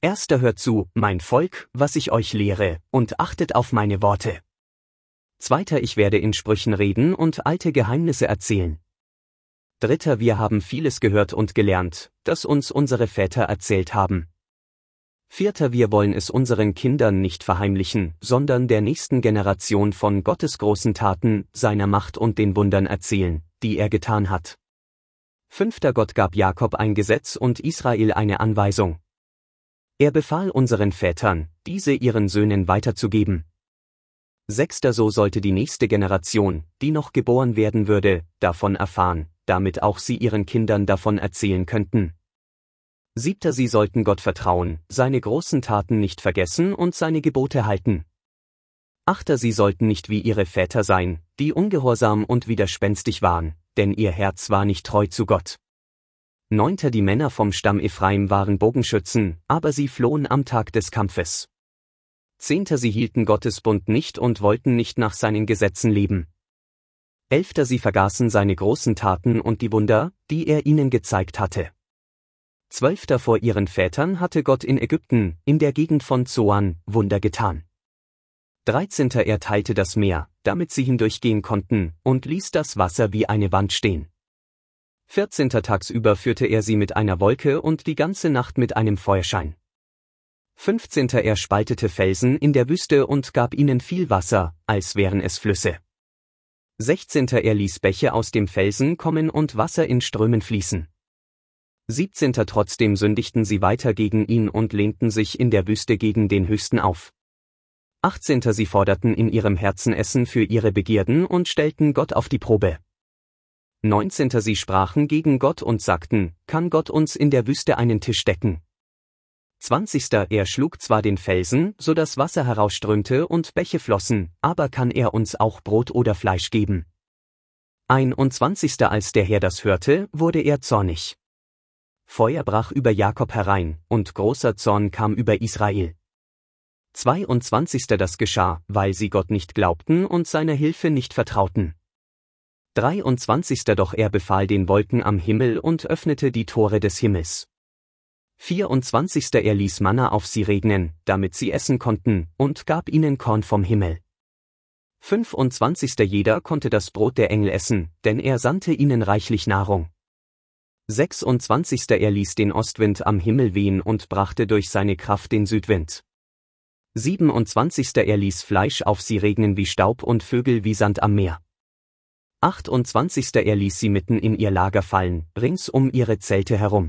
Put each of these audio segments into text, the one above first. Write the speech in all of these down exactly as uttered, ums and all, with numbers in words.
Erster hört zu, mein Volk, was ich euch lehre, und achtet auf meine Worte. Zweiter ich werde in Sprüchen reden und alte Geheimnisse erzählen. Dritter wir haben vieles gehört und gelernt, das uns unsere Väter erzählt haben. Vierter wir wollen es unseren Kindern nicht verheimlichen, sondern der nächsten Generation von Gottes großen Taten, seiner Macht und den Wundern erzählen, die er getan hat. Fünfter Gott gab Jakob ein Gesetz und Israel eine Anweisung. Er befahl unseren Vätern, diese ihren Söhnen weiterzugeben. Sechster so sollte die nächste Generation, die noch geboren werden würde, davon erfahren, damit auch sie ihren Kindern davon erzählen könnten. Siebter sie sollten Gott vertrauen, seine großen Taten nicht vergessen und seine Gebote halten. Achter sie sollten nicht wie ihre Väter sein, die ungehorsam und widerspenstig waren, denn ihr Herz war nicht treu zu Gott. Neunter die Männer vom Stamm Ephraim waren Bogenschützen, aber sie flohen am Tag des Kampfes. Zehnter sie hielten Gottes Bund nicht und wollten nicht nach seinen Gesetzen leben. Elfter sie vergaßen seine großen Taten und die Wunder, die er ihnen gezeigt hatte. Zwölfter vor ihren Vätern hatte Gott in Ägypten, in der Gegend von Zoan, Wunder getan. Dreizehnter er teilte das Meer, damit sie hindurchgehen konnten, und ließ das Wasser wie eine Wand stehen. Vierzehnter tagsüber führte er sie mit einer Wolke und die ganze Nacht mit einem Feuerschein. Fünfzehnter er spaltete Felsen in der Wüste und gab ihnen viel Wasser, als wären es Flüsse. Sechzehnter er ließ Bäche aus dem Felsen kommen und Wasser in Strömen fließen. Siebzehnter trotzdem sündigten sie weiter gegen ihn und lehnten sich in der Wüste gegen den Höchsten auf. Achtzehnter sie forderten in ihrem Herzen Essen für ihre Begierden und stellten Gott auf die Probe. Neunzehnter sie sprachen gegen Gott und sagten, kann Gott uns in der Wüste einen Tisch decken? Zwanzigster er schlug zwar den Felsen, so dass Wasser herausströmte und Bäche flossen, aber kann er uns auch Brot oder Fleisch geben? Einundzwanzigster als der Herr das hörte, wurde er zornig. Feuer brach über Jakob herein, und großer Zorn kam über Israel. Zweiundzwanzigster das geschah, weil sie Gott nicht glaubten und seiner Hilfe nicht vertrauten. Dreiundzwanzigster doch er befahl den Wolken am Himmel und öffnete die Tore des Himmels. Vierundzwanzigster er ließ Manna auf sie regnen, damit sie essen konnten, und gab ihnen Korn vom Himmel. Fünfundzwanzigster jeder konnte das Brot der Engel essen, denn er sandte ihnen reichlich Nahrung. Sechsundzwanzigster er ließ den Ostwind am Himmel wehen und brachte durch seine Kraft den Südwind. Siebenundzwanzigster er ließ Fleisch auf sie regnen wie Staub und Vögel wie Sand am Meer. Achtundzwanzigster er ließ sie mitten in ihr Lager fallen, rings um ihre Zelte herum.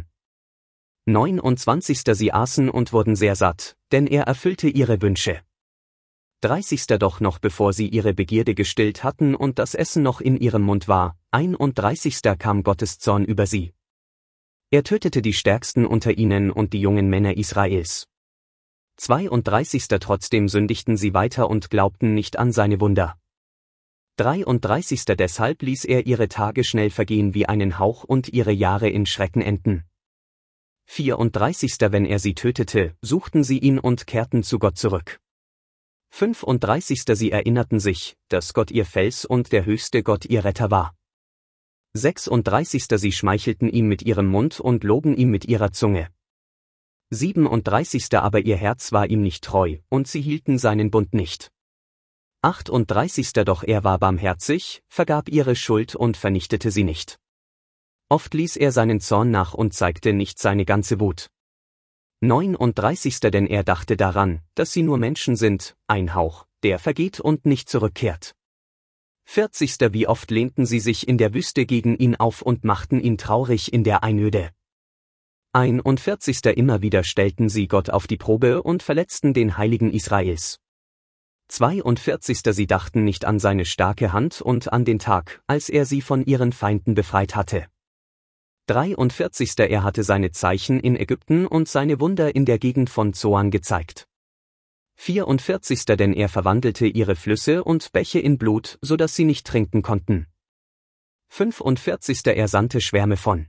Neunundzwanzigster sie aßen und wurden sehr satt, denn er erfüllte ihre Wünsche. Dreißigster doch noch bevor sie ihre Begierde gestillt hatten und das Essen noch in ihrem Mund war, einunddreißigster kam Gottes Zorn über sie. Er tötete die Stärksten unter ihnen und die jungen Männer Israels. Zweiunddreißigster trotzdem sündigten sie weiter und glaubten nicht an seine Wunder. Dreiunddreißigster deshalb ließ er ihre Tage schnell vergehen wie einen Hauch und ihre Jahre in Schrecken enden. Vierunddreißigster wenn er sie tötete, suchten sie ihn und kehrten zu Gott zurück. Fünfunddreißigster sie erinnerten sich, dass Gott ihr Fels und der höchste Gott ihr Retter war. Sechsunddreißigster sie schmeichelten ihm mit ihrem Mund und logen ihm mit ihrer Zunge. Siebenunddreißigster aber ihr Herz war ihm nicht treu, und sie hielten seinen Bund nicht. Achtunddreißigster doch er war barmherzig, vergab ihre Schuld und vernichtete sie nicht. Oft ließ er seinen Zorn nach und zeigte nicht seine ganze Wut. Neununddreißigster denn er dachte daran, dass sie nur Menschen sind, ein Hauch, der vergeht und nicht zurückkehrt. Vierzigster wie oft lehnten sie sich in der Wüste gegen ihn auf und machten ihn traurig in der Einöde. Einundvierzigster immer wieder stellten sie Gott auf die Probe und verletzten den Heiligen Israels. Zweiundvierzigster sie dachten nicht an seine starke Hand und an den Tag, als er sie von ihren Feinden befreit hatte. Dreiundvierzigster er hatte seine Zeichen in Ägypten und seine Wunder in der Gegend von Zoan gezeigt. Vierundvierzigster denn er verwandelte ihre Flüsse und Bäche in Blut, so dass sie nicht trinken konnten. Fünfundvierzigster er sandte Schwärme von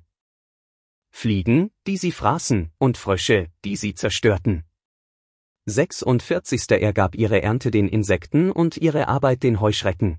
Fliegen, die sie fraßen, und Frösche, die sie zerstörten. Sechsundvierzigster er gab ihre Ernte den Insekten und ihre Arbeit den Heuschrecken.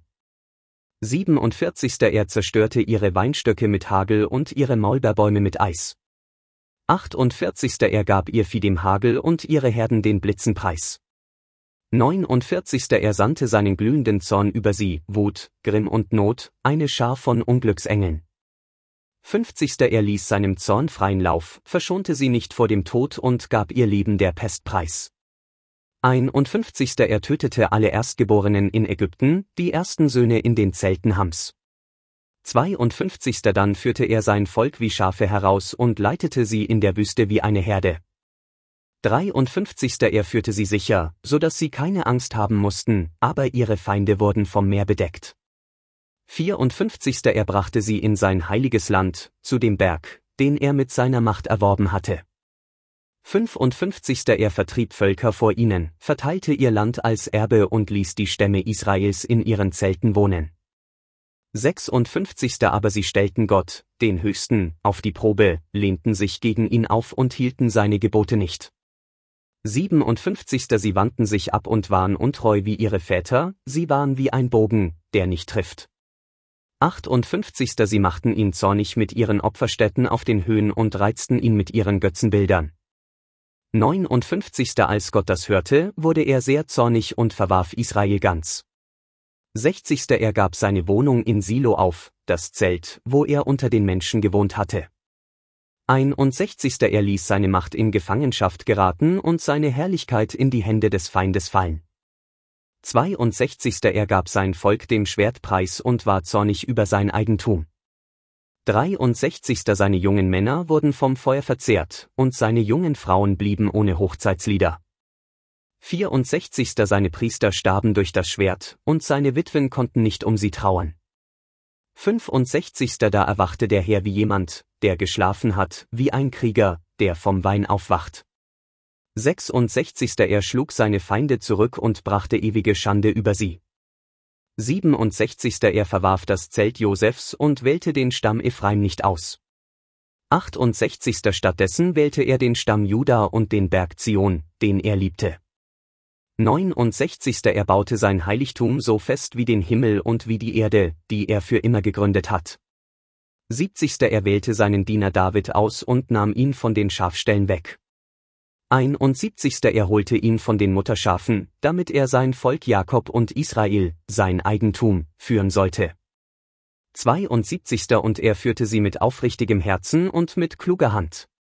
Siebenundvierzigster er zerstörte ihre Weinstöcke mit Hagel und ihre Maulbeerbäume mit Eis. achtundvierzigster Er gab ihr Vieh dem Hagel und ihre Herden den Blitzen preis. neunundvierzigster Er sandte seinen glühenden Zorn über sie, Wut, Grimm und Not, eine Schar von Unglücksengeln. fünfzigster Er ließ seinem Zorn freien Lauf, verschonte sie nicht vor dem Tod und gab ihr Leben der Pest preis. einundfünfzigster Er tötete alle Erstgeborenen in Ägypten, die ersten Söhne in den Zelten Hams. zweiundfünfzigster Dann führte er sein Volk wie Schafe heraus und leitete sie in der Wüste wie eine Herde. dreiundfünfzigster Er führte sie sicher, so dass sie keine Angst haben mussten, aber ihre Feinde wurden vom Meer bedeckt. vierundfünfzigster Er brachte sie in sein heiliges Land, zu dem Berg, den er mit seiner Macht erworben hatte. fünfundfünfzigster Er vertrieb Völker vor ihnen, verteilte ihr Land als Erbe und ließ die Stämme Israels in ihren Zelten wohnen. sechsundfünfzigster Aber sie stellten Gott, den Höchsten, auf die Probe, lehnten sich gegen ihn auf und hielten seine Gebote nicht. siebenundfünfzigster Sie wandten sich ab und waren untreu wie ihre Väter, sie waren wie ein Bogen, der nicht trifft. achtundfünfzigster Sie machten ihn zornig mit ihren Opferstätten auf den Höhen und reizten ihn mit ihren Götzenbildern. neunundfünfzigster Als Gott das hörte, wurde er sehr zornig und verwarf Israel ganz. sechzigster Er gab seine Wohnung in Silo auf, das Zelt, wo er unter den Menschen gewohnt hatte. einundsechzigster Er ließ seine Macht in Gefangenschaft geraten und seine Herrlichkeit in die Hände des Feindes fallen. zweiundsechzigster Er gab sein Volk dem Schwert preis und war zornig über sein Eigentum. dreiundsechzigster Seine jungen Männer wurden vom Feuer verzehrt, und seine jungen Frauen blieben ohne Hochzeitslieder. vierundsechzigster Seine Priester starben durch das Schwert, und seine Witwen konnten nicht um sie trauern. fünfundsechzigster Da erwachte der Herr wie jemand, der geschlafen hat, wie ein Krieger, der vom Wein aufwacht. sechsundsechzigster Er schlug seine Feinde zurück und brachte ewige Schande über sie. siebenundsechzigster Er verwarf das Zelt Josefs und wählte den Stamm Ephraim nicht aus. achtundsechzigster Stattdessen wählte er den Stamm Juda und den Berg Zion, den er liebte. neunundsechzigster Er baute sein Heiligtum so fest wie den Himmel und wie die Erde, die er für immer gegründet hat. siebzigster Er wählte seinen Diener David aus und nahm ihn von den Schafställen weg. einundsiebzigster Er holte ihn von den Mutterschafen, damit er sein Volk Jakob und Israel, sein Eigentum, führen sollte. zweiundsiebzigster Und er führte sie mit aufrichtigem Herzen und mit kluger Hand.